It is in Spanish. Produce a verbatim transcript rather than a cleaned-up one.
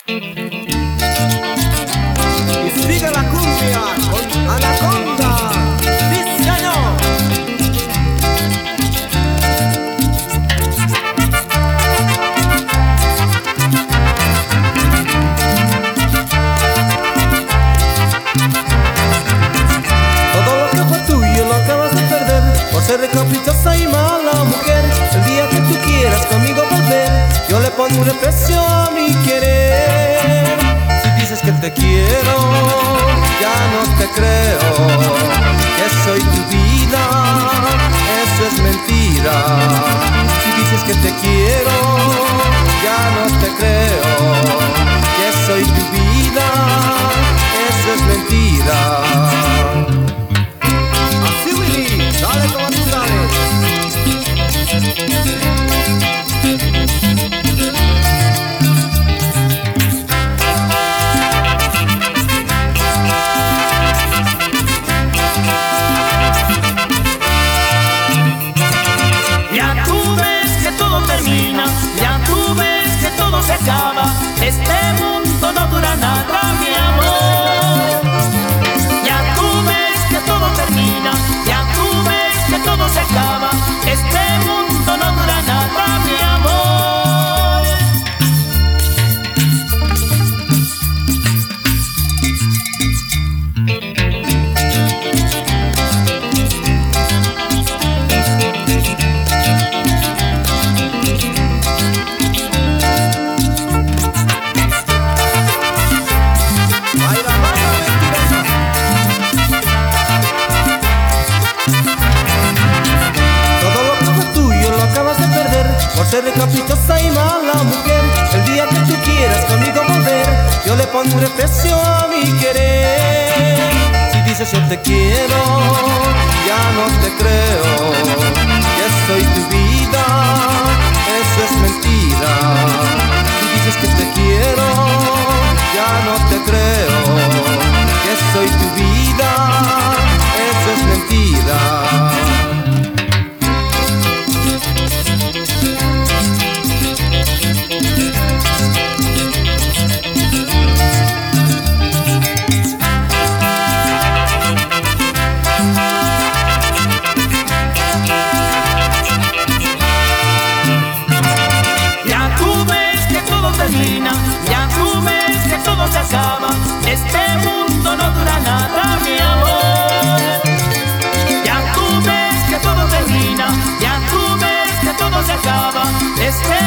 Y sigue la cumbia con Anaconda. ¡Sí, señor! Todo lo que fue tuyo lo acabas de perder por ser caprichosa y mala mujer. El día que tú quieras conmigo volver, yo le pondré precio a mi querer. Si dices que te quiero, ya no te creo. Que soy tu vida, eso es mentira. Si dices que te quiero, ya no te creo. Que soy tu vida, eso es mentira. Así, Willy, dale como tú sabes. Ya tú ves que todo se acaba, este mundo no dura nada, mi amor. Ya tú ves que todo termina, ya tú ves que todo se acaba, este mundo no dura nada, mi amor. Por ser caprichosa y mala mujer, el día que tú quieras conmigo volver, yo le pondré precio a mi querer. Si dices yo te quiero, ya no te creo. Que soy tu vida, eso es mentira. Si dices que te quiero, ya no te creo. Que soy tu vida, eso es mentira. Ya tú ves que todo se acaba, este mundo no dura nada, mi amor. Ya tú ves que todo termina, ya tú ves que todo se acaba, este